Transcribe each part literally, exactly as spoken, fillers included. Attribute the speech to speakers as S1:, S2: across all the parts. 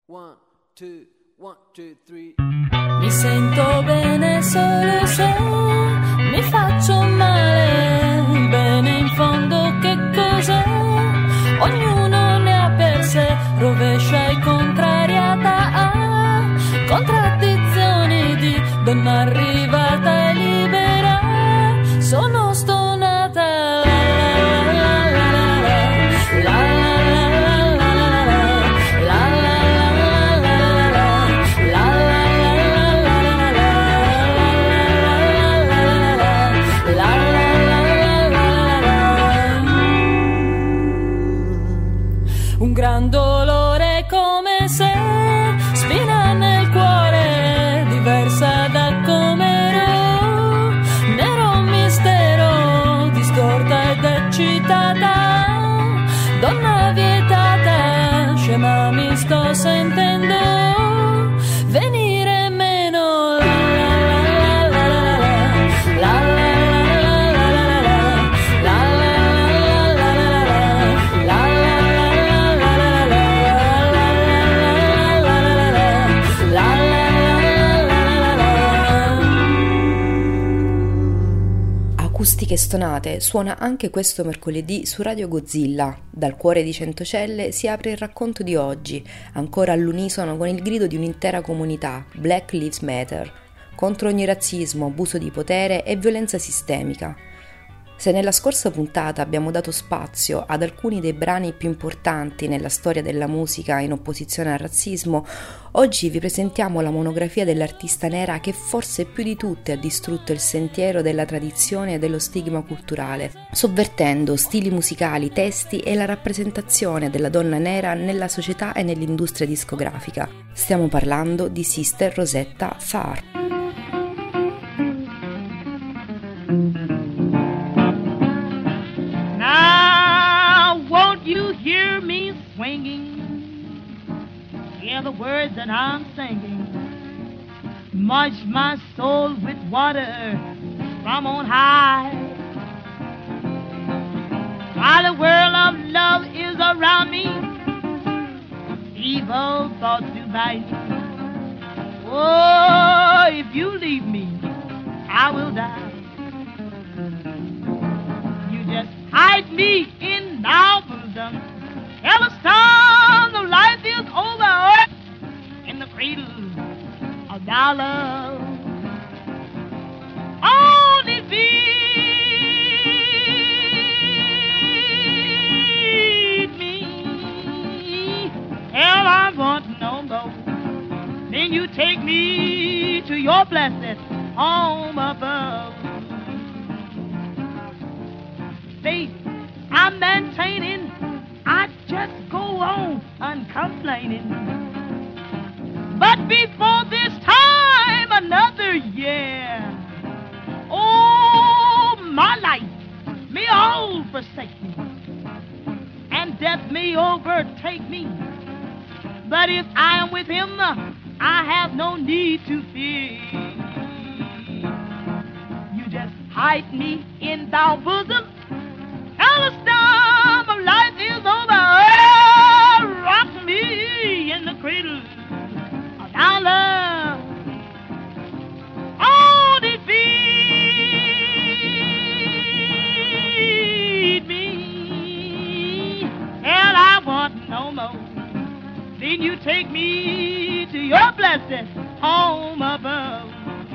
S1: One, two, one, two, three.
S2: Mi sento bene solo se mi faccio male. Bene in fondo che cos'è? Ognuno ne ha per sé, rovescia e contrariata a contraddizioni di donna arrivata e libera. Sono stonata. La la la la la. Un gran dolore come se spina nel cuore, diversa da come ero, nero mistero, distorta ed eccitata, donna vietata, scema mi sto sentendo venire meno. La la la la la la.
S3: Acustiche Stonate suona anche questo mercoledì su Radio Godzilla. Dal cuore di Centocelle si apre il racconto di oggi, ancora all'unisono con il grido di un'intera comunità, Black Lives Matter, contro ogni razzismo, abuso di potere e violenza sistemica. Se nella scorsa puntata abbiamo dato spazio ad alcuni dei brani più importanti nella storia della musica in opposizione al razzismo, oggi vi presentiamo la monografia dell'artista nera che forse più di tutte ha distrutto il sentiero della tradizione e dello stigma culturale, sovvertendo stili musicali, testi e la rappresentazione della donna nera nella società e nell'industria discografica. Stiamo parlando di Sister Rosetta Tharpe.
S4: You hear me swinging, hear the words that I'm singing, much my soul with water from on high. While the world of love is around me, evil thoughts do bite. Oh, if you leave me, I will die. You just hide me in now. Tell the storm of life is over in the cradle of thy love. Only feed me, hell I want no more. Then you take me to your blessed home above. Faith I'm maintaining, I just go on uncomplaining. But before this time, another year, oh, my life may all forsake me, and death may overtake me. But if I am with him, I have no need to fear. You just hide me in thy bosom. Now the storm of life is over. Oh, rock me in the cradle of thy love. Oh, defeat me. Hell, I want no more. Then you take me to your blessed home above.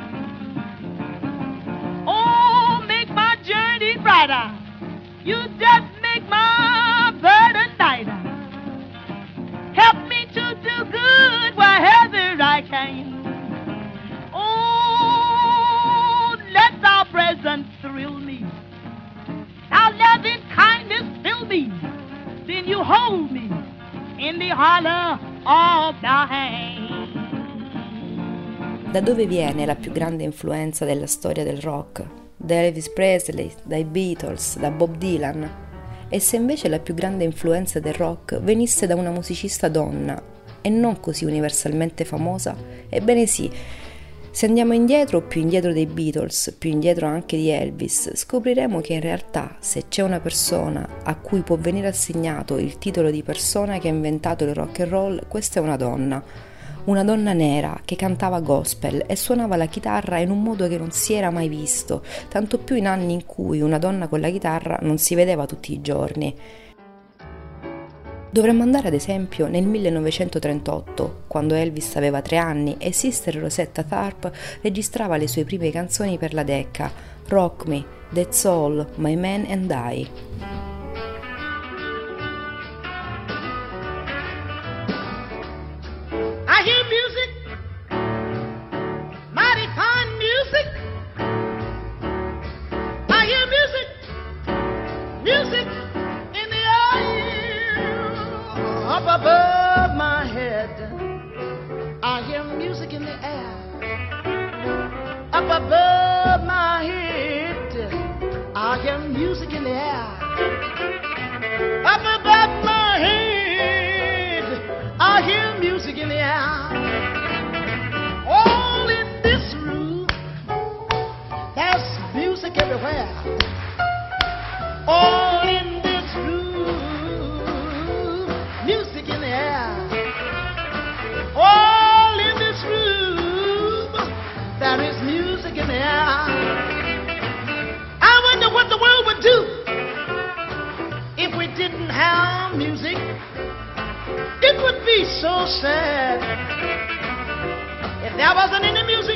S4: Oh, make my journey brighter. You just make my burden lighter. Help me to do good wherever I can. Oh, let thy presence thrill me. Thy loving kindness fill me. Then you hold me in the hollow of thy hand.
S3: Da dove viene la più grande influenza della storia del rock? Da Elvis Presley, dai Beatles, da Bob Dylan. E se invece la più grande influenza del rock venisse da una musicista donna e non così universalmente famosa? Ebbene sì, Se andiamo indietro, più indietro dei Beatles, più indietro anche di Elvis, scopriremo che in realtà se c'è una persona a cui può venire assegnato il titolo di persona che ha inventato il rock and roll, questa è una donna. Una donna nera che cantava gospel e suonava la chitarra in un modo che non si era mai visto, tanto più in anni in cui una donna con la chitarra non si vedeva tutti i giorni. Dovremmo andare ad esempio nel millenovecentotrentotto, quando Elvis aveva tre anni e Sister Rosetta Tharpe registrava le sue prime canzoni per la Decca, Rock Me, That's All, My Man and I.
S4: I hear music, mighty fine music. I hear music, music in the air, up above my head. I hear music in the air, up above my head. I hear music in the air, up above my head. I hear music in the air. All in this room, there's music everywhere. All in this room, music in the air. All in this room, there is music in the air. I wonder what the world would do if we didn't have music. It would be so sad if there wasn't any music.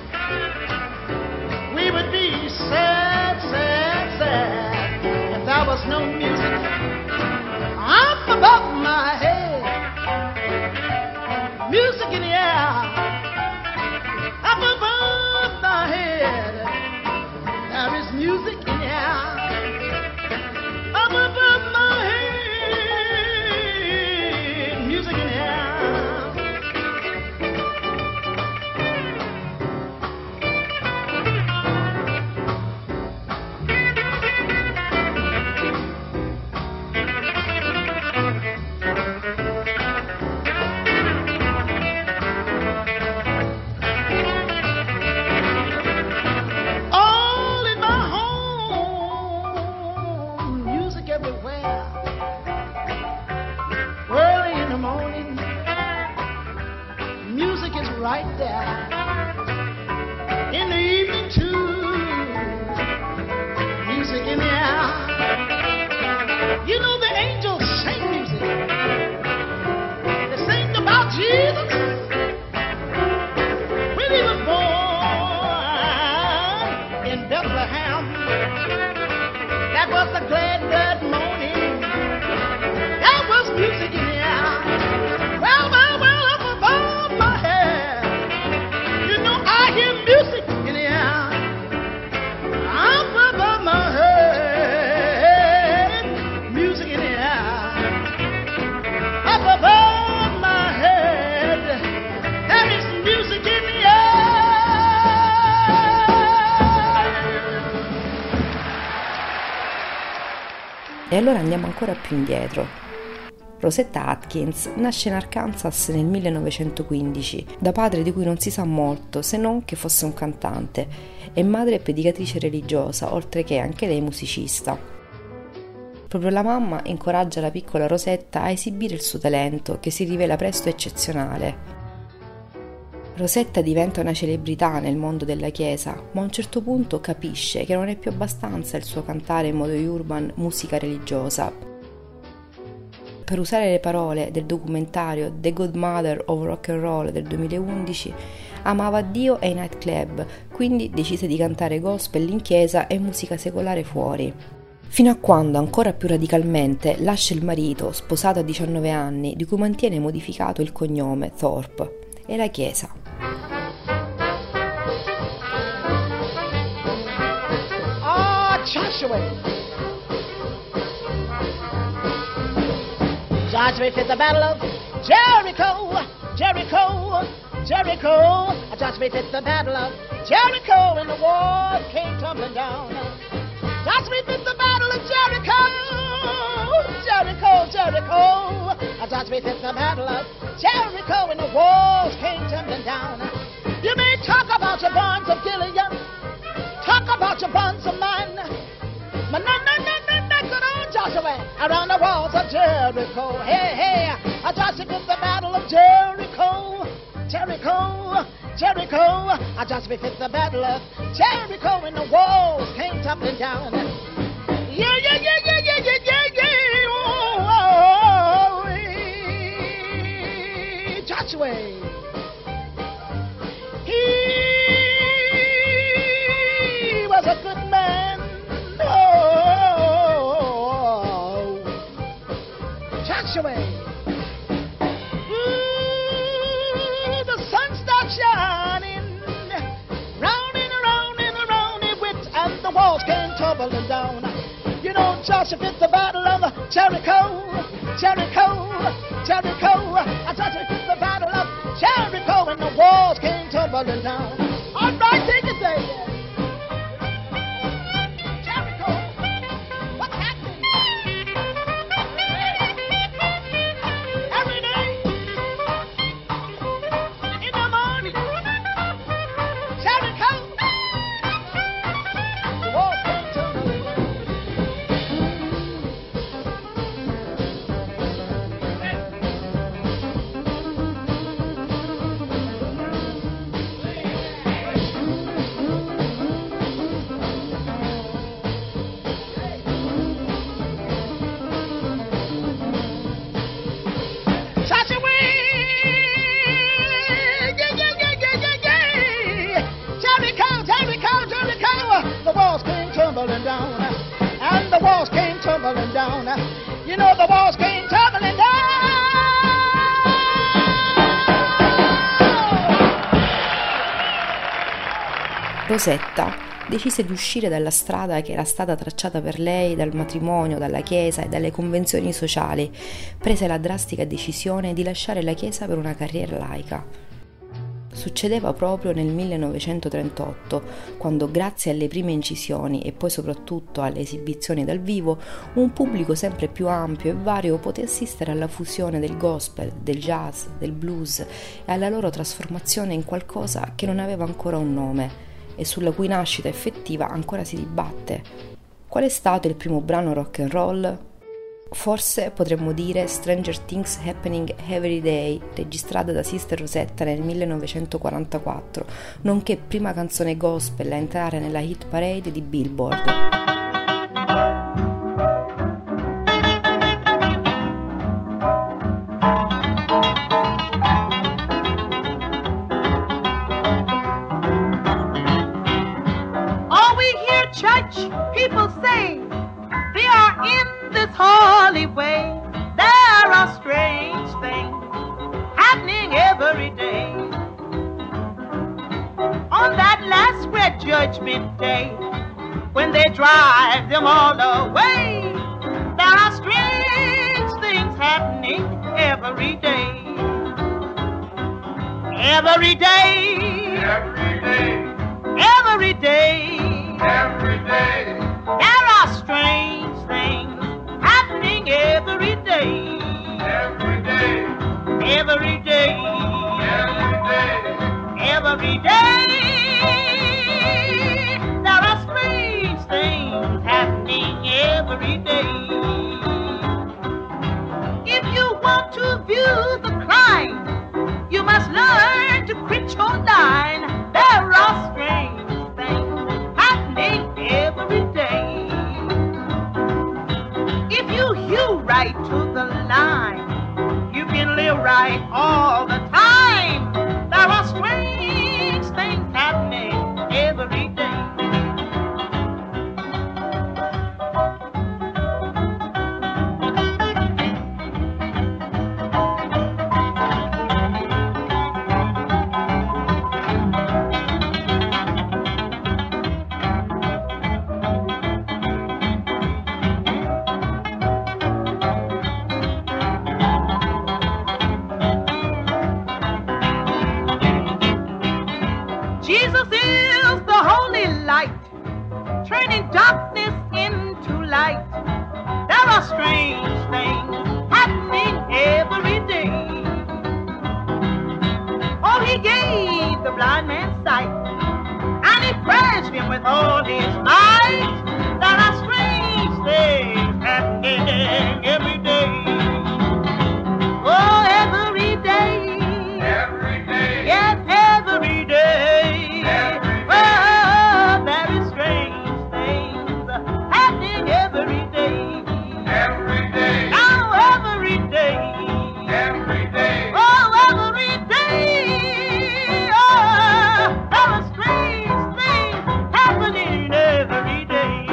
S4: We would be sad, sad, sad if there was no music. Up above my head, music in the air. Up above my head, there is music in the air. Up above my head, music in the air. All in my home, music everywhere. Early in the morning, music is right there. In the evening too, music in the air. You know the angels sing music. They sing about Jesus when he was born in Bethlehem. That was the glad, glad morning. That was music in the air. Well, well, well, up above my head, you know I hear music in the air. Up above my head, music in the air. Up above my head, there is music in the air.
S3: E allora andiamo ancora più indietro. Rosetta Atkins nasce in Arkansas nel millenovecentoquindici, da padre di cui non si sa molto, se non che fosse un cantante, e madre predicatrice religiosa, oltre che anche lei musicista. Proprio la mamma incoraggia la piccola Rosetta a esibire il suo talento, che si rivela presto eccezionale. Rosetta diventa una celebrità nel mondo della chiesa, ma a un certo punto capisce che non è più abbastanza il suo cantare in modo urban musica religiosa. Per usare le parole del documentario The Good Mother of Rock and Roll del duemilaundici, amava Dio e i nightclub, quindi decise di cantare gospel in chiesa e musica secolare fuori. Fino a quando, ancora più radicalmente, lascia il marito, sposato a diciannove anni, di cui mantiene modificato il cognome Thorpe, e la chiesa.
S4: Ah, Joshua. Joshua fit the battle of Jericho, Jericho, Jericho. Joshua fit the battle of Jericho, and the wall came tumbling down. Joshua fit the battle of Jericho, Jericho, Jericho. Joshua fit the battle of Jericho, and the walls came tumbling down. You may
S5: Talk about your bonds of Gilead. Talk about your bonds of mine. But no, no, no, no, no, good old Joshua. Around the walls of Jericho. Hey, hey, I Joshua did the battle of Jericho. Jericho, Jericho. I Joshua did the battle of Jericho, and the walls came tumbling down. Yeah, yeah, yeah, yeah, yeah, yeah, yeah, yeah. Oh, oh, oh, yeah. Joshua. He was a good man. Oh, Joshua. Ooh, the sun starts shining, round and around and around it went, and the walls came tumbling down. You know, Joshua fit the battle of Jericho, Jericho, Jericho. I Joshua fit the battle of Jericho, and the walls came tumbling down. All right, take it there. Jericho, what's happening? Every day, in the morning, Jericho, the walls came tumbling down. Down, and the walls came tumbling down. You know, the walls came tumbling down.
S3: Rosetta decise di uscire dalla strada che era stata tracciata per lei dal matrimonio, dalla chiesa e dalle convenzioni sociali. Prese la drastica decisione di lasciare la chiesa per una carriera laica. Succedeva proprio nel millenovecentotrentotto, quando grazie alle prime incisioni e poi soprattutto alle esibizioni dal vivo, un pubblico sempre più ampio e vario poté assistere alla fusione del gospel, del jazz, del blues e alla loro trasformazione in qualcosa che non aveva ancora un nome e sulla cui nascita effettiva ancora si dibatte. Qual è stato il primo brano rock and roll? Forse potremmo dire Stranger Things Happening Every Day, registrata da Sister Rosetta nel millenovecentoquarantaquattro, nonché prima canzone gospel a entrare nella hit parade di Billboard.
S4: All we hear church people say, they are in this holy way. There are strange things happening every day. On that last great judgment day, when they drive them all away, there are strange things happening every day. Every day. Every day. Every day. Every day. There are strange things happening every day. Every day. Every day. Every day. Every day. There are strange things happening every day. If you want to view the crime, you must learn to quit your line. There are strange things happening every day. If you hew right to the line, you can live right all the time. There are strange things happening every day. Jesus is the holy light, turning darkness into light. There are strange things happening every day. Oh, he gave the blind man sight. with all his might. There are strange things happening every day. Oh, every day.
S6: Every day.
S4: Yes, every day.
S6: Every day.
S4: Oh, very strange things happening every day.
S6: Every day.
S4: Oh, every day.
S6: Every day.
S4: Oh, every day. Oh, there are strange things happening every day.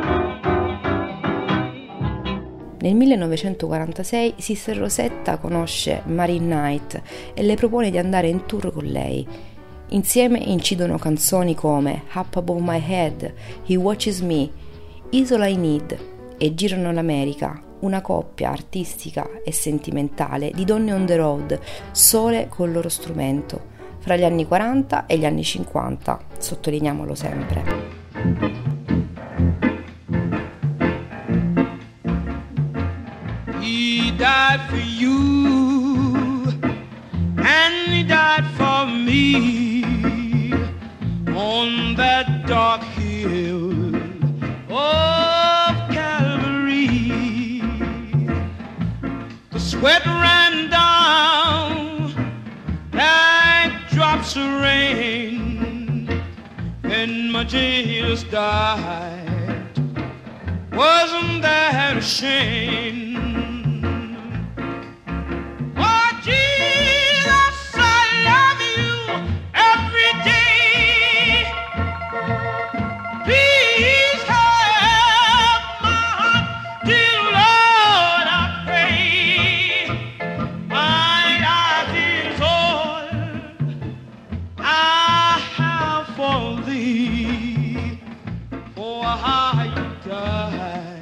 S3: Nel millenovecentoquarantasei Sister Rosetta conosce Marin Knight e le propone di andare in tour con lei. Insieme incidono canzoni come Up Above My Head, He Watches Me, Is All I Need e girano l'America, una coppia artistica e sentimentale di donne on the road, sole col loro strumento, fra gli anni quaranta e gli anni cinquanta, sottolineiamolo sempre.
S7: He died for you, and he died for me, on that dark hill of Calvary. The sweat ran down like drops of rain, and my Jesus died. Wasn't that a shame? Oh, Jesus, I love you every day. Please have my heart, dear Lord, I pray. My life is all I have for thee. For how you died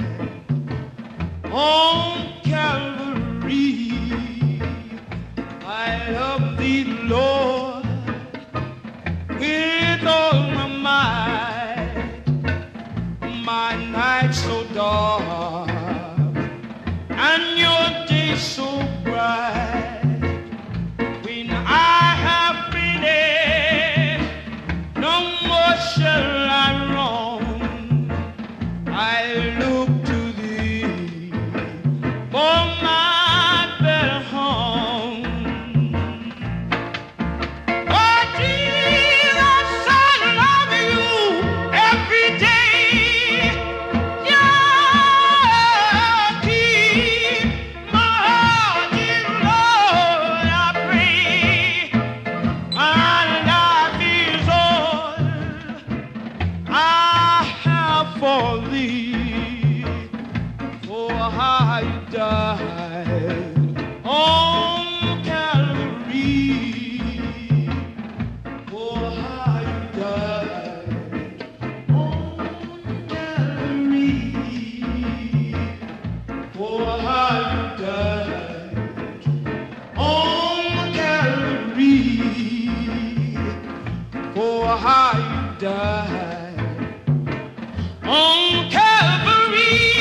S7: on Calvary. I love thee, Lord, with all my might. My night so dark and your day so bright. When I have freedom, no more shall I roam. I look to thee for my better home. Oh, Jesus, I love you every day. Yeah, keep my heart in Lord, I pray. My life is all I have for thee. For how you died on Calvary. For how you died on Calvary. For how you died on Calvary. For how you died on Calvary.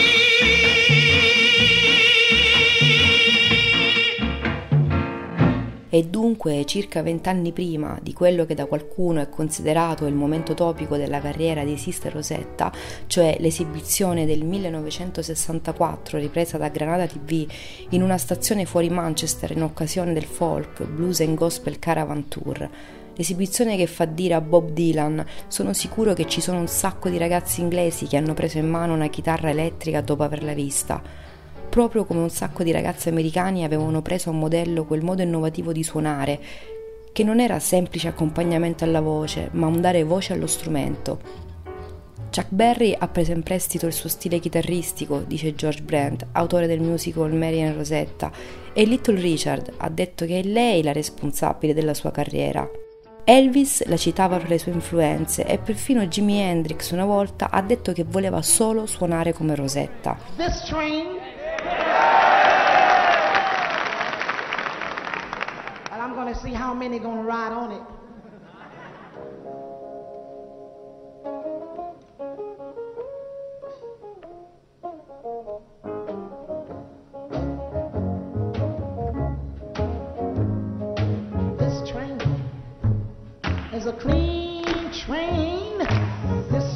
S3: E dunque, circa vent'anni prima di quello che da qualcuno è considerato il momento topico della carriera di Sister Rosetta, cioè l'esibizione del millenovecentosessantaquattro ripresa da Granada tivù in una stazione fuori Manchester in occasione del Folk, Blues and Gospel Caravan Tour, l'esibizione che fa dire a Bob Dylan: sono sicuro che ci sono un sacco di ragazzi inglesi che hanno preso in mano una chitarra elettrica dopo averla vista, proprio come un sacco di ragazzi americani avevano preso a modello quel modo innovativo di suonare, che non era semplice accompagnamento alla voce, ma un dare voce allo strumento. Chuck Berry ha preso in prestito il suo stile chitarristico, dice George Brent, autore del musical Mary and Rosetta, e Little Richard ha detto che è lei la responsabile della sua carriera. Elvis la citava per le sue influenze e perfino Jimi Hendrix una volta ha detto che voleva solo suonare come Rosetta.
S5: This train, and I'm going to see how many going to ride on it. This train is a clean train. This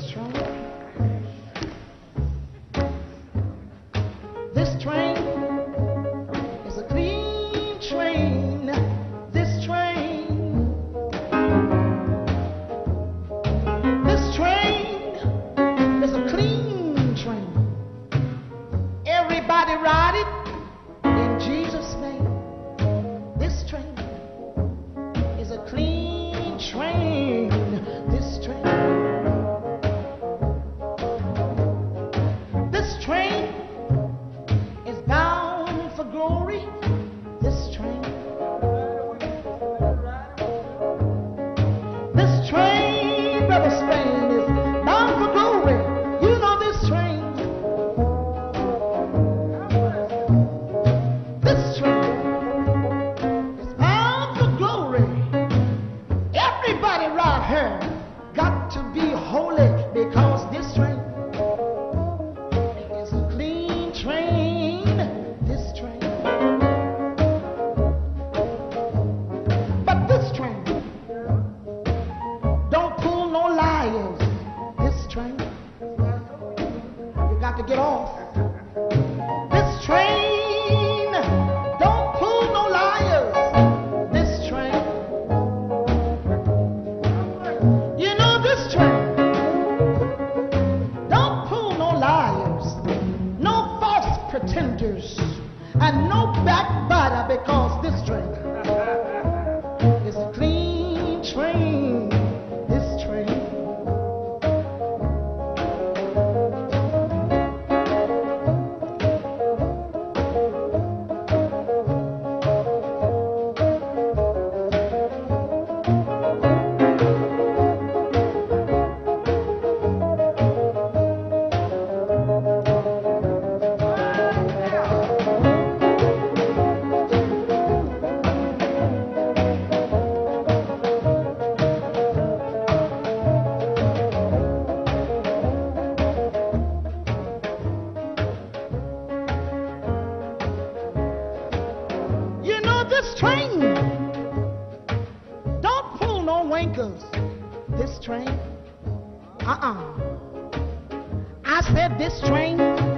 S5: jokers, this train. Uh-uh. I said this train.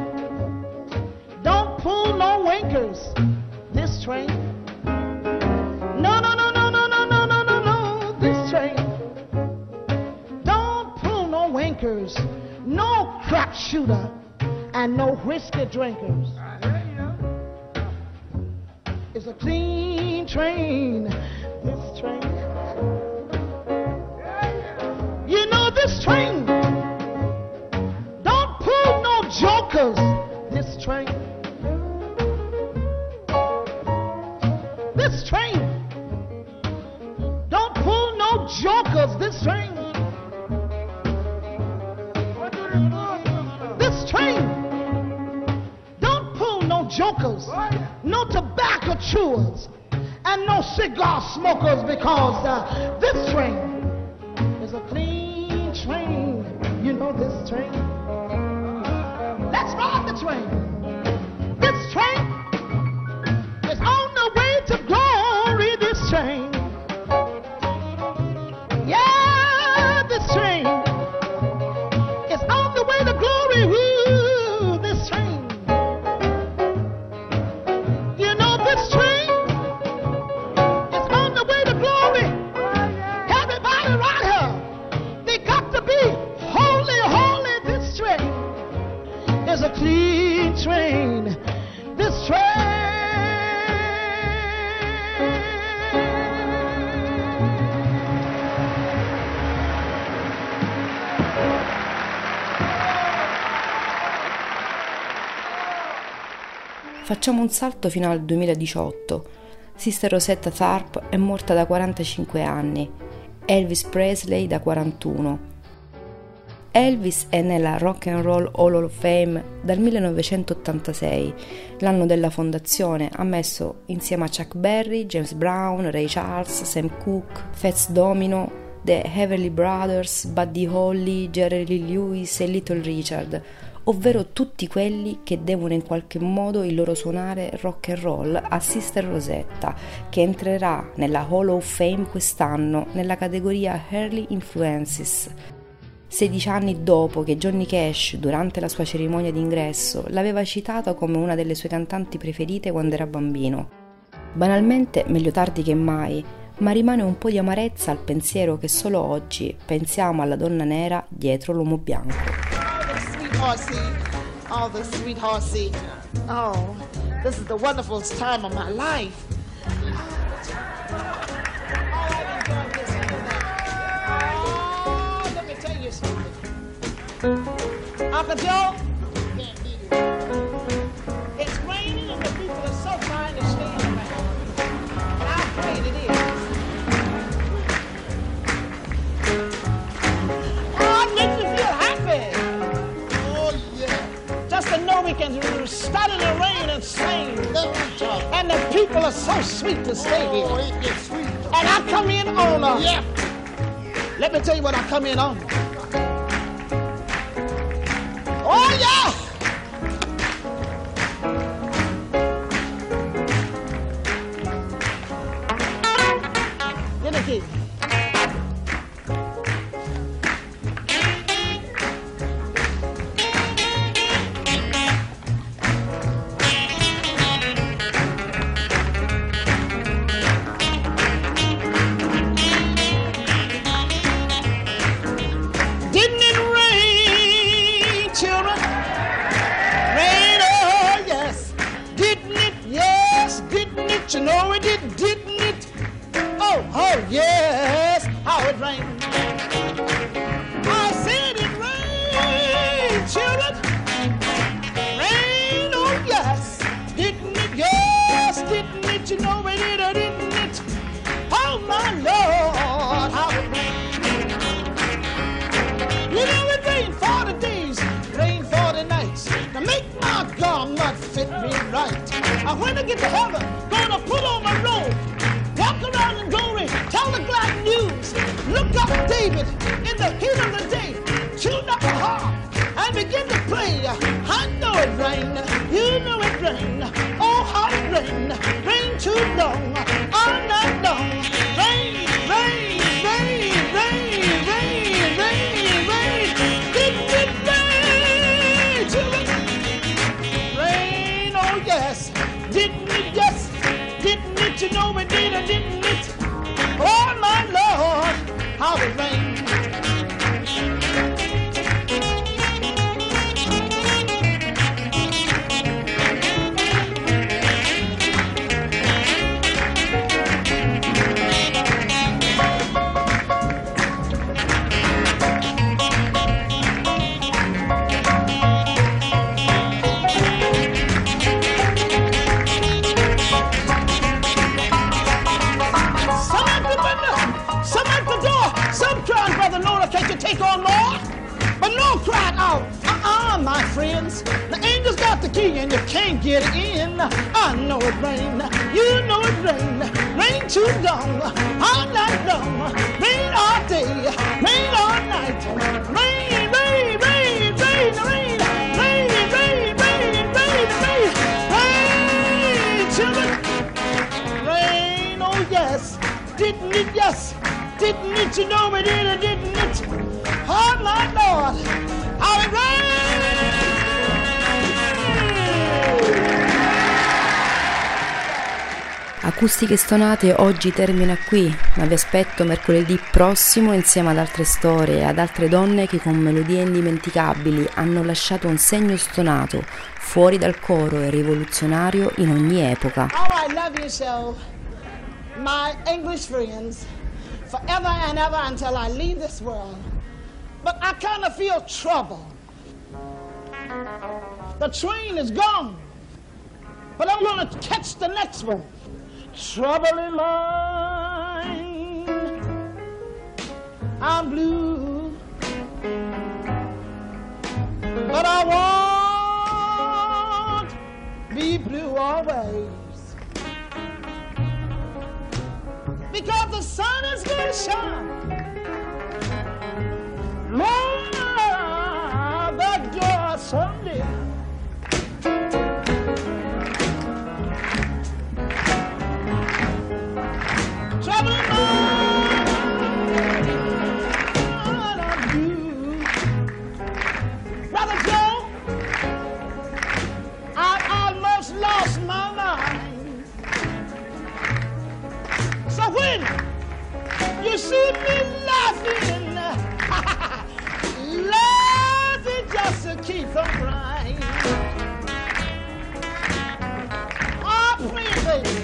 S5: Don't pull no winkers, this train. No, no, no, no, no, no, no, no, no, no, this train. Don't pull no winkers, no crap shooter, and no whiskey drinkers. It's a clean train, this train. You know this train. Don't pull no jokers, this train. This train. Don't pull no jokers, this train. This train. Don't pull no jokers, no tobacco chewers, and no cigar smokers, because uh, this train is a clean train. You know this train. Let's ride the train. This train is on the way to glory. This train. Yeah, this train is on the way to glory. Woo, this train. You know this train is on the way to glory. Everybody right here, they got to be holy, holy. This train is a clean train. This train.
S3: Facciamo un salto fino al duemiladiciotto. Sister Rosetta Tharpe è morta da quarantacinque anni, Elvis Presley da quarantuno. Elvis è nella Rock and Roll Hall of Fame dal millenovecentottantasei, l'anno della fondazione. Ha messo insieme a Chuck Berry, James Brown, Ray Charles, Sam Cooke, Fats Domino, The Everly Brothers, Buddy Holly, Jerry Lee Lewis e Little Richard, ovvero tutti quelli che devono in qualche modo il loro suonare rock and roll a Sister Rosetta, che entrerà nella Hall of Fame quest'anno nella categoria Early Influences. sedici anni dopo che Johnny Cash, durante la sua cerimonia d'ingresso, l'aveva citata come una delle sue cantanti preferite quando era bambino. Banalmente, meglio tardi che mai, ma rimane un po' di amarezza al pensiero che solo oggi pensiamo alla donna nera dietro l'uomo bianco.
S5: Oh, the sweetheart seat. Oh, this is the wonderful time of my life. Oh, let me tell you something. Uncle Joe, it's raining and the people are so trying to stay around. And I'm afraid it is. Oh, it makes me feel happy. Just to know we can start in the rain and sing. And the people are so sweet to stay here. And I come in on a... Yeah. Let me tell you what I come in on. Oh, yeah! Get the key. You know it did, didn't it? Oh, oh, yes, how it rained. I said it rained, children. Rain, oh, yes, didn't it? Yes, didn't it? You know it did, or didn't it? Oh, my Lord, how it rained. You know it rained forty days, rained forty nights to make my garment fit me right. I when I get to heaven, gonna put on my robe, walk around in glory, tell the glad news. Look up David in the heat of the day, tune up a harp and begin to play. I know it rained, you know it rained. Oh, how it rained, rained too long, all night long. Rain, rain, rain, rain. can't get in. I know it rain, you know it rain. Rain too long, all night long. Rain all day, rain all night. Rain, rain, rain, rain, rain. Rain, rain, rain, rain, rain. Rain, children. Rain, oh yes. Didn't it, yes. Didn't it, you know it did, or didn't it? Oh my Lord, how it rained!
S3: Acustiche Stonate oggi termina qui, ma vi aspetto mercoledì prossimo insieme ad altre storie e ad altre donne che con melodie indimenticabili hanno lasciato un segno stonato, fuori dal coro e rivoluzionario in ogni epoca.
S5: All right, love you so, my English friends, forever and ever until I leave this world. But I kind of feel trouble. The train is gone, but I'm going to catch the next one. Trouble in mind, I'm blue, but I won't be blue always, because the sun is going to shine. Lord, that door someday. Trouble in mind, I'm blue. Brother Joe, I almost lost my mind. So when you see me laughing, laughing just to keep from crying. Oh, please, baby.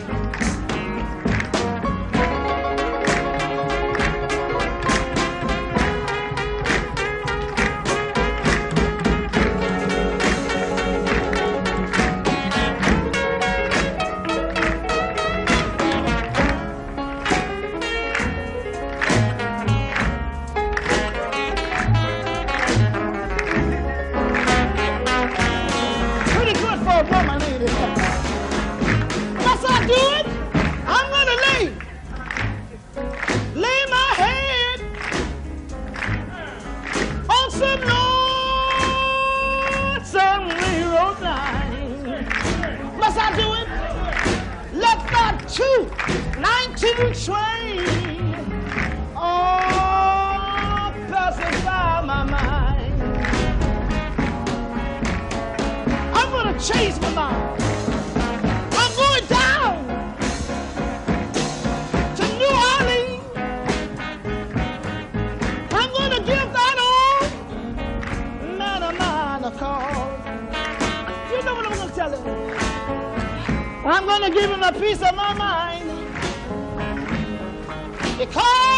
S5: Chase my mind. I'm going down to New Orleans. I'm going to give that old man of mine a call. You know what I'm going to tell him? I'm going to give him a piece of my mind. Because